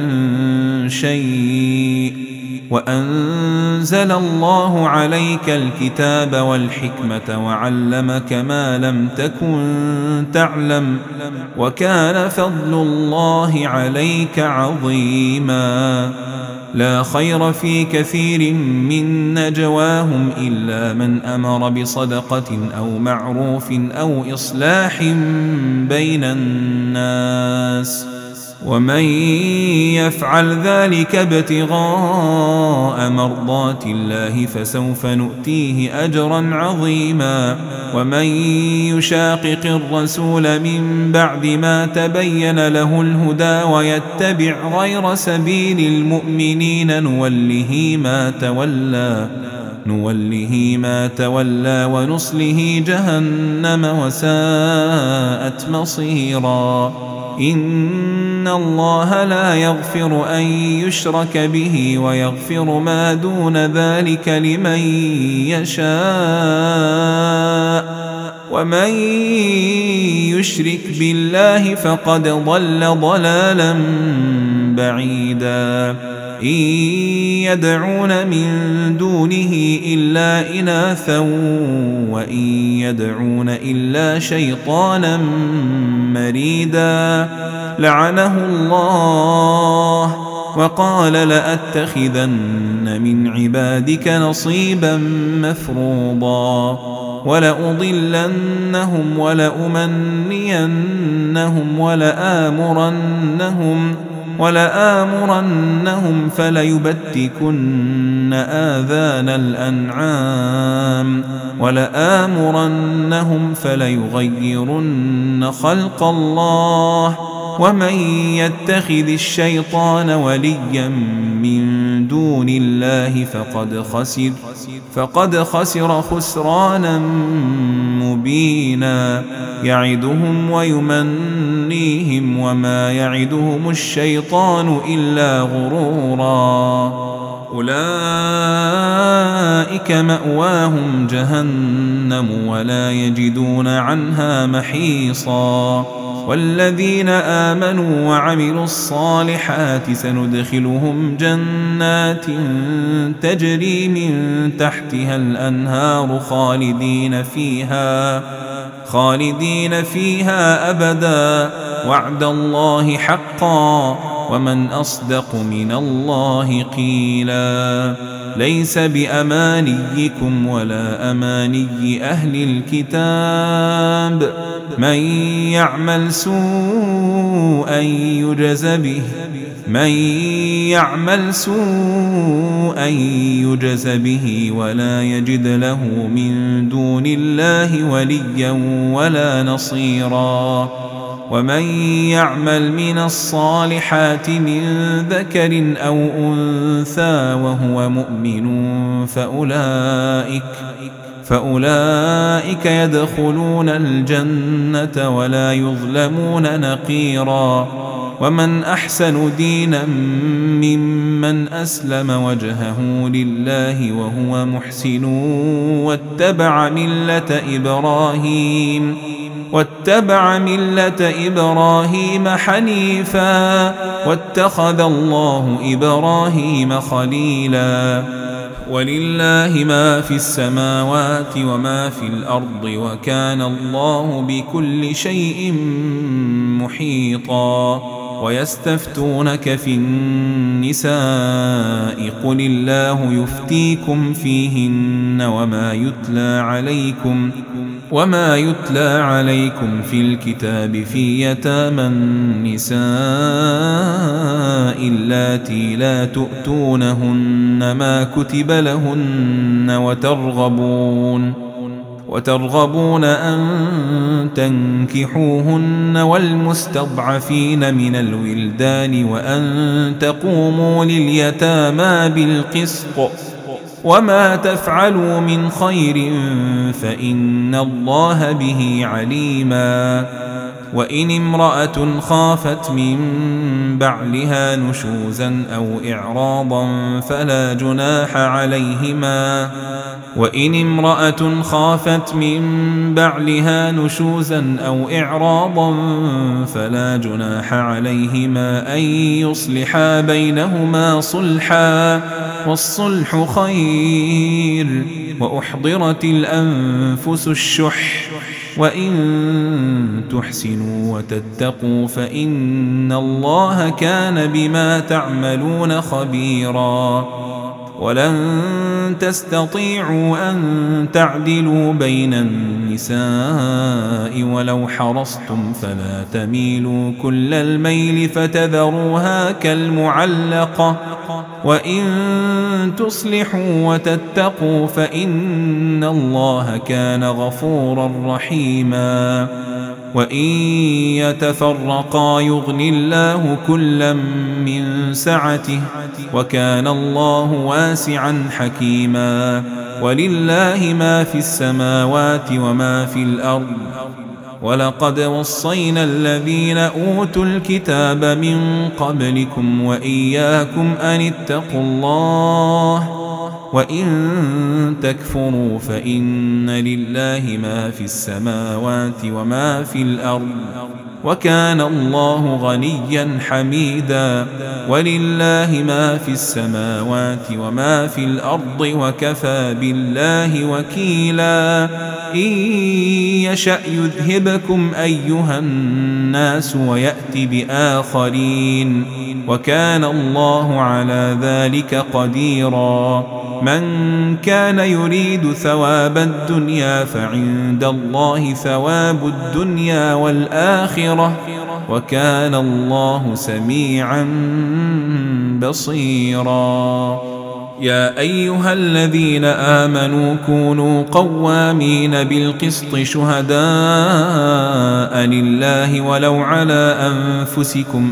شيء وأنزل الله عليك الكتاب والحكمة وعلمك ما لم تكن تعلم وكان فضل الله عليك عظيما لا خير في كثير من نجواهم إلا من أمر بصدقة أو معروف أو إصلاح بين الناس ومن يفعل ذلك ابتغاء مرضات الله فسوف نؤتيه أجرا عظيما ومن يشاقق الرسول من بعد ما تبين له الهدى ويتبع غير سبيل المؤمنين نوله ما تولى ونصله جهنم وساءت مصيرا إن الله لا يغفر أن يشرك به ويغفر ما دون ذلك لمن يشاء ومن يشرك بالله فقد ضل ضلالا بعيدا إن يدعون من دونه إلا إناثا وإن يدعون إلا شيطانا مريدا لعنه الله وقال لأتخذن من عبادك نصيبا مفروضا ولأضلنهم ولأمنينهم ولآمرنهم فليبتكن آذان الأنعام ولآمرنهم فليغيرن خلق الله ومن يتخذ الشيطان وليا من دون الله فقد خسر خسرانا مبينا يعدهم ويمنيهم وما يعدهم الشيطان إلا غرورا أولئك مأواهم جهنم ولا يجدون عنها محيصا والذين آمنوا وعملوا الصالحات سندخلهم جنات تجري من تحتها الأنهار خالدين فيها أبدا وعد الله حقا ومن أصدق من الله قيلا ليس بأمانيكم ولا أماني أهل الكتاب من يعمل سوءا يجز به ولا يجد له من دون الله وليا ولا نصيرا ومن يعمل من الصالحات من ذكر أو أنثى وهو مؤمن فأولئك يدخلون الجنة ولا يظلمون نقيرا ومن أحسن دينا ممن أسلم وجهه لله وهو محسن واتبع ملة إبراهيم واتبع ملة إبراهيم حنيفا واتخذ الله إبراهيم خليلا ولله ما في السماوات وما في الأرض وكان الله بكل شيء محيطا ويستفتونك في النساء قل الله يفتيكم فيهن وما يتلى عليكم في الكتاب في يتامى النساء اللاتي لا تؤتونهن ما كتب لهن وترغبون أن تنكحوهن والمستضعفين من الولدان وأن تقوموا لليتامى بالقسط وما تفعلوا من خير فإن الله به عليما وإن امرأة خافت من بعلها نشوزا أو إعراضا فلا جناح عليهما أن يصلحا بينهما صلحا والصلح خير وأحضرت الأنفس الشح وإن تحسنوا وتتقوا فإن الله كان بما تعملون خبيرا ولن تستطيعوا أن تعدلوا بين النساء ولو حرصتم فلا تميلوا كل الميل فتذروها كالمعلقة وإن تصلحوا وتتقوا فإن الله كان غفورا رحيما وإن يتفرقا يغن الله كلا من سعته وكان الله واسعا حكيما ولله ما في السماوات وما في الأرض ولقد وصينا الذين أوتوا الكتاب من قبلكم وإياكم أن اتقوا الله وإن تكفروا فإن لله ما في السماوات وما في الأرض وكان الله غنيا حميدا ولله ما في السماوات وما في الأرض وكفى بالله وكيلا إن يشأ يذهبكم أيها الناس ويأت بآخرين وكان الله على ذلك قديرا من كان يريد ثواب الدنيا فعند الله ثواب الدنيا والآخرة وكان الله سميعا بصيرا يا أيها الذين آمنوا كونوا قوامين بالقسط شهداء لله ولو على أنفسكم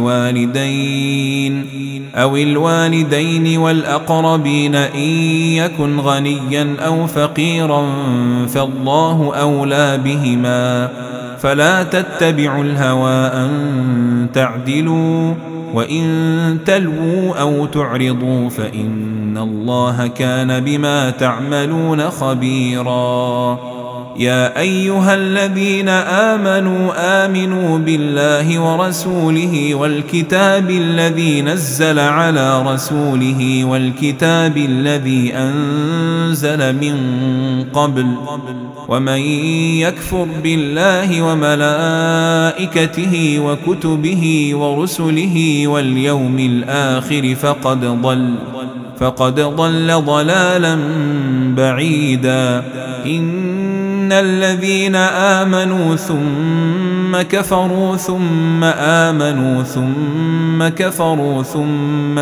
أو الوالدين والأقربين إن يكن غنيا أو فقيرا فالله أولى بهما فلا تتبعوا الهوى أن تعدلوا وإن تلووا أو تعرضوا فإن الله كان بما تعملون خبيرا يا أيها الذين آمنوا بالله ورسوله والكتاب الذي نزل على رسوله والكتاب الذي أنزل من قبل ومن يكفر بالله وملائكته وكتبه ورسله واليوم الآخر فقد ضل ضلالا بعيدا إن الذين آمنوا ثم كفروا ثم آمنوا ثم كفروا ثم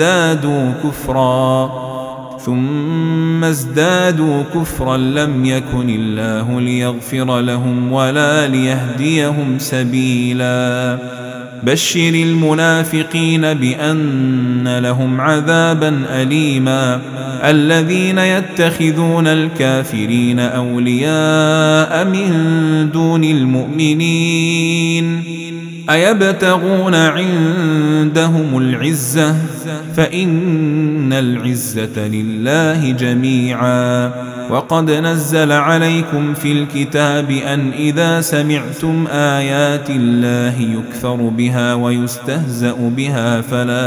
ازدادوا كفرا لم يكن الله ليغفر لهم ولا ليهديهم سبيلا بشر المنافقين بأن لهم عذابا أليما الذين يتخذون الكافرين أولياء من دون المؤمنين أيبتغون عندهم العزة فإن العزة لله جميعا. وقد نزل عليكم في الكتاب أن إذا سمعتم آيات الله يكفر بها ويستهزأ بها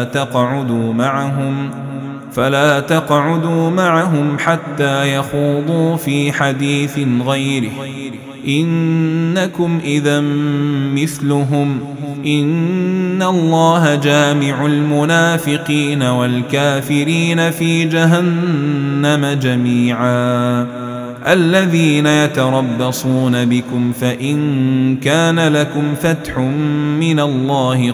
فلا تقعدوا معهم حتى يخوضوا في حديث غيره إنكم إذا مثلهم إن الله جامع المنافقين والكافرين في جهنم جميعا. الذين يتربصون بكم فإن كان لكم فتح من الله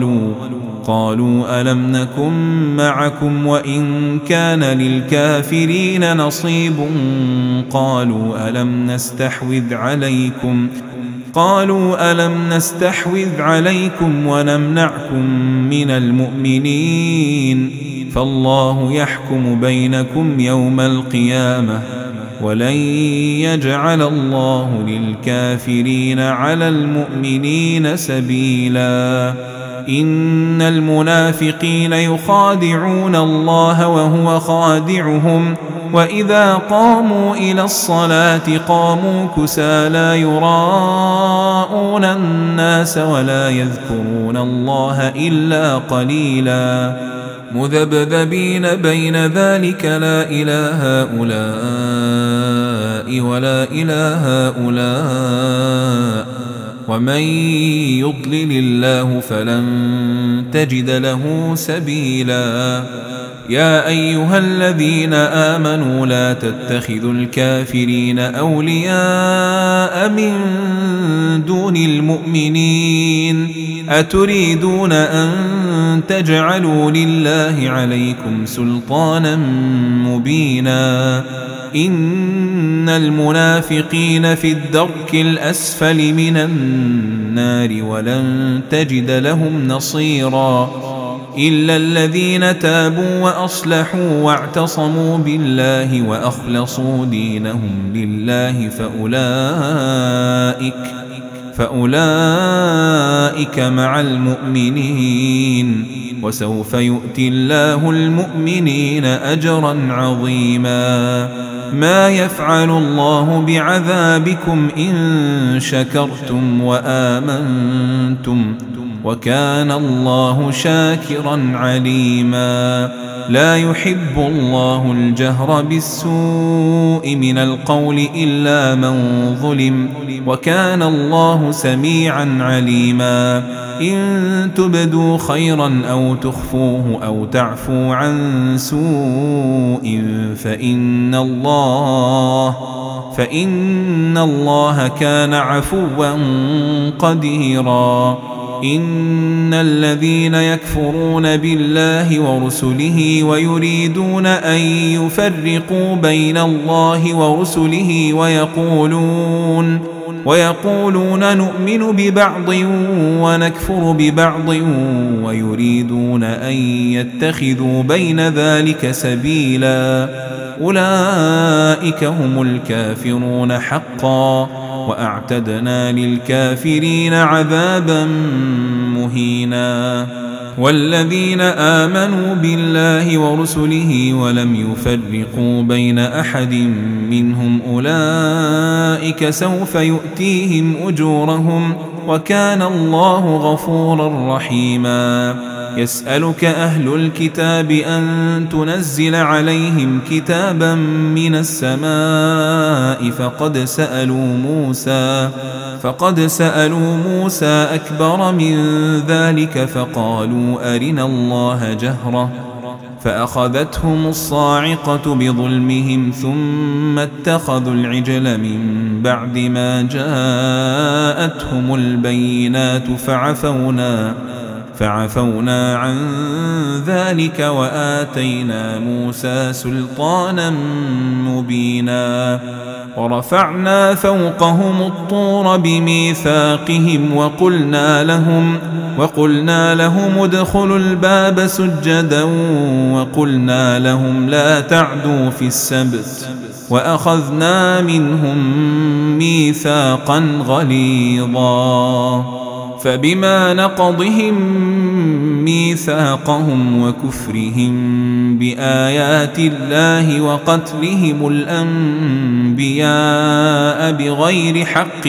قالوا ألم نكن معكم وإن كان للكافرين نصيب قالوا ألم نستحوذ عليكم ونمنعكم من المؤمنين فالله يحكم بينكم يوم القيامة ولن يجعل الله للكافرين على المؤمنين سبيلا. إن المنافقين يخادعون الله وهو خادعهم وإذا قاموا إلى الصلاة قاموا كسالى يراءون الناس ولا يذكرون الله إلا قليلا مذبذبين بين ذلك لا إله هؤلاء ولا إله هؤلاء ومن يضلل الله فلن تجد له سبيلا. يا أيها الذين آمنوا لا تتخذوا الكافرين أولياء من دون المؤمنين أتريدون أن تجعلوا لله عليكم سلطانا مبينا. إن المنافقين في الدرك الأسفل من النار ولن تجد لهم نصيرا إلا الذين تابوا وأصلحوا واعتصموا بالله وأخلصوا دينهم لله فأولئك مع المؤمنين وسوف يؤتي الله المؤمنين أجرا عظيما. ما يفعل الله بعذابكم إن شكرتم وآمنتم وكان الله شاكرا عليما. لا يحب الله الجهر بالسوء من القول إلا من ظلم وكان الله سميعا عليما. إن تبدوا خيرا أو تخفوه أو تعفوا عن سوء فإن الله كان عفوا قديرا. إن الذين يكفرون بالله ورسله ويريدون أن يفرقوا بين الله ورسله ويقولون نؤمن ببعض ونكفر ببعض ويريدون أن يتخذوا بين ذلك سبيلا أولئك هم الكافرون حقا وأعتدنا للكافرين عذابا مهينا. والذين آمنوا بالله ورسله ولم يفرقوا بين أحد منهم أولئك سوف يؤتيهم أجورهم وكان الله غفورا رحيما. يسألك أهل الكتاب أن تنزل عليهم كتابا من السماء فقد سألوا موسى أكبر من ذلك فقالوا أرنا الله جهرة فأخذتهم الصاعقة بظلمهم ثم اتخذوا العجل من بعد ما جاءتهم البينات فعفونا عن ذلك وآتينا موسى سلطانا مبينا. ورفعنا فوقهم الطور بميثاقهم وقلنا لهم ادخلوا الباب سجدا وقلنا لهم لا تعدوا في السبت وأخذنا منهم ميثاقا غليظا. فبما نقضهم ميثاقهم وكفرهم بآيات الله وقتلهم الأنبياء بغير حق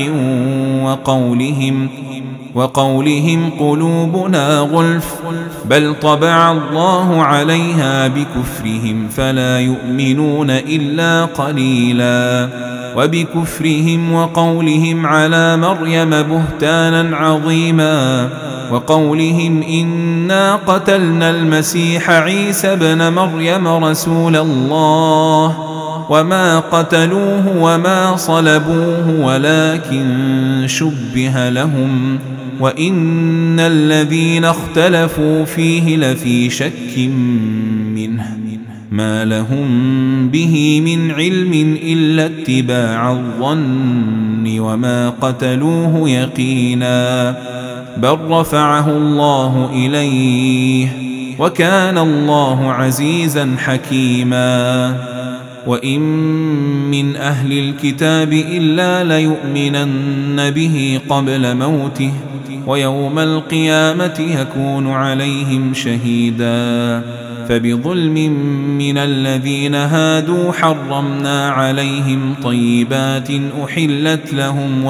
وقولهم قلوبنا غلف بل طبع الله عليها بكفرهم فلا يؤمنون إلا قليلا وبكفرهم وقولهم على مريم بهتانا عظيما وقولهم إنا قتلنا المسيح عيسى ابن مريم رسول الله وما قتلوه وما صلبوه ولكن شبه لهم وإن الذين اختلفوا فيه لفي شك منه ما لهم به من علم إلا اتباع الظن وما قتلوه يقينا بل رفعه الله إليه وكان الله عزيزا حكيما وإن من أهل الكتاب إلا ليؤمنن به قبل موته ويوم القيامة يكون عليهم شهيدا فبظلم من الذين هادوا حرمنا عليهم طيبات أحلت لهم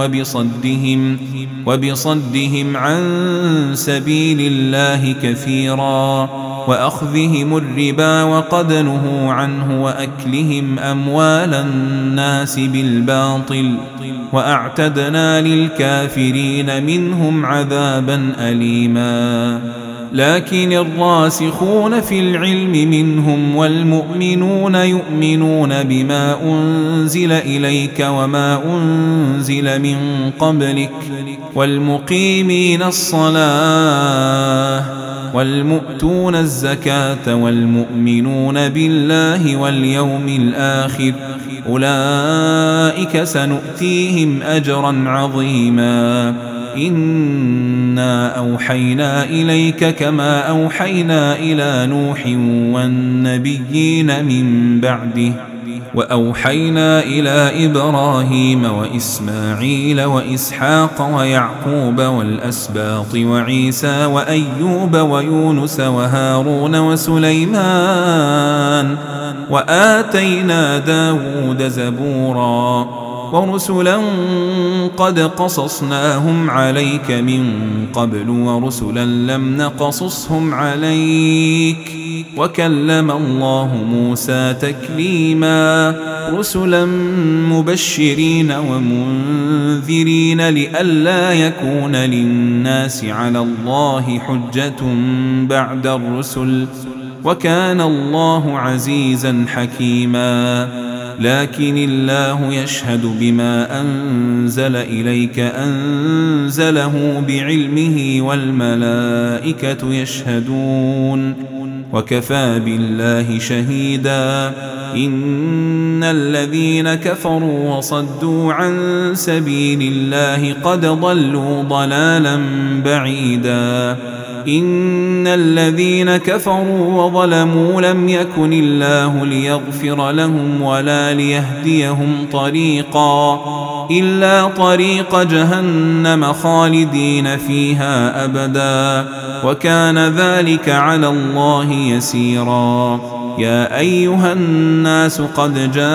وبصدهم عن سبيل الله كثيرا وأخذهم الربا وقد نهوا عنه وأكلهم أموال الناس بالباطل وأعتدنا للكافرين منهم عذابا أليما لكن الراسخون في العلم منهم والمؤمنون يؤمنون بما أنزل إليك وما أنزل من قبلك والمقيمين الصلاة والمؤتون الزكاة والمؤمنون بالله واليوم الآخر أولئك سنؤتيهم أجرا عظيما إنا أوحينا إليك كما أوحينا إلى نوح والنبيين من بعده وأوحينا إلى إبراهيم وإسماعيل وإسحاق ويعقوب والأسباط وعيسى وأيوب ويونس وهارون وسليمان وآتينا داود زبورا ورسلا قد قصصناهم عليك من قبل ورسلا لم نقصصهم عليك وكلم الله موسى تكليما رسلا مبشرين ومنذرين لئلا يكون للناس على الله حجة بعد الرسل وكان الله عزيزا حكيما لكن الله يشهد بما أنزل إليك أنزله بعلمه والملائكة يشهدون وكفى بالله شهيدا إن الذين كفروا وصدوا عن سبيل الله قد ضلوا ضلالا بعيدا إن الذين كفروا وظلموا لم يكن الله ليغفر لهم ولا ليهديهم طريقا إلا طريق جهنم خالدين فيها أبدا وكان ذلك على الله يسيرا يا أيها الناس قد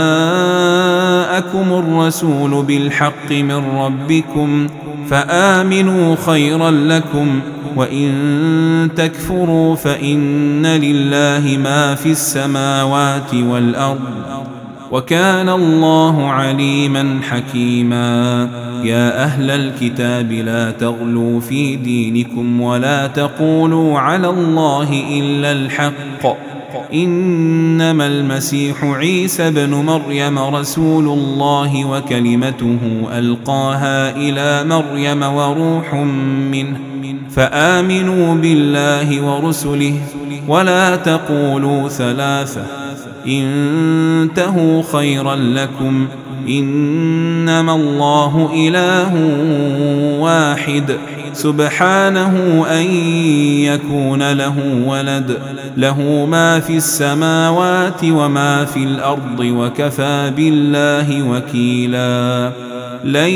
جاءكم الرسول بالحق من ربكم فآمنوا خيرا لكم وإن تكفروا فإن لله ما في السماوات والأرض وكان الله عليما حكيما يا أهل الكتاب لا تغلوا في دينكم ولا تقولوا على الله إلا الحق إنما المسيح عيسى ابن مريم رسول الله وكلمته ألقاها إلى مريم وروح منه فآمنوا بالله ورسله ولا تقولوا ثلاثة انتهوا خيرا لكم إنما الله إله واحد سبحانه أن يكون له ولد له ما في السماوات وما في الأرض وكفى بالله وكيلا لن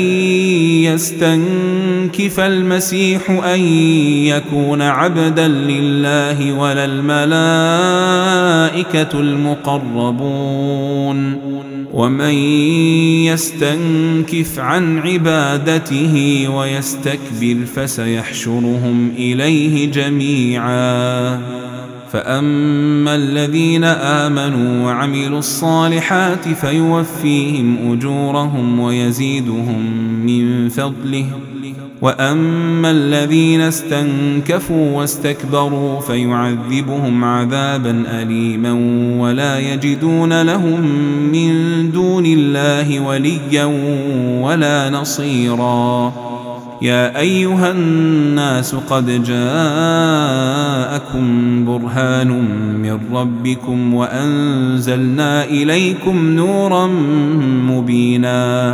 يستنكف المسيح أن يكون عبدا لله ولا الملائكة المقربون ومن يستنكف عن عبادته ويستكبر فسيحشرهم إليه جميعا فأما الذين آمنوا وعملوا الصالحات فيوفيهم أجورهم ويزيدهم من فضله وأما الذين استنكفوا واستكبروا فيعذبهم عذابا أليما ولا يجدون لهم من دون الله وليا ولا نصيرا يا أيها الناس قد جاءكم برهان من ربكم وأنزلنا إليكم نورا مبينا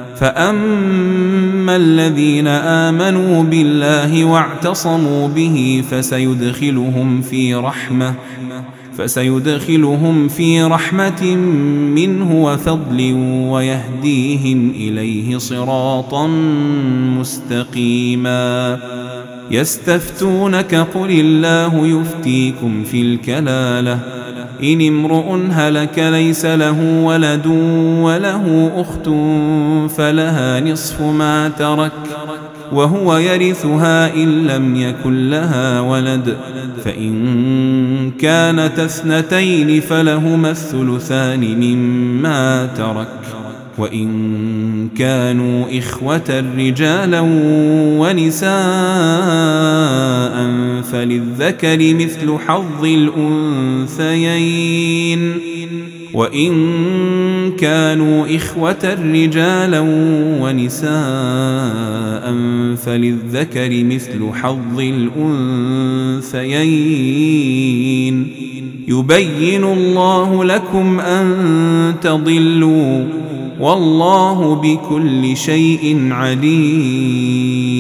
فأما الذين آمنوا بالله واعتصموا به فسيدخلهم في رحمة منه وفضل ويهديهم إليه صراطا مستقيما يستفتونك قل الله يفتيكم في الكلالة إن امرؤ هلك ليس له ولد وله أخت فلها نصف ما ترك وهو يرثها إن لم يكن لها ولد فإن كانت اثنتين فلهما الثلثان مما ترك وإن كانوا إخوة رجالا ونساء فللذكر مثل حظ الأنثيين وإن كانوا إخوة رجالا ونساء فللذكر مثل حظ الأنثيين يبين الله لكم أن تضلوا والله بكل شيء عليم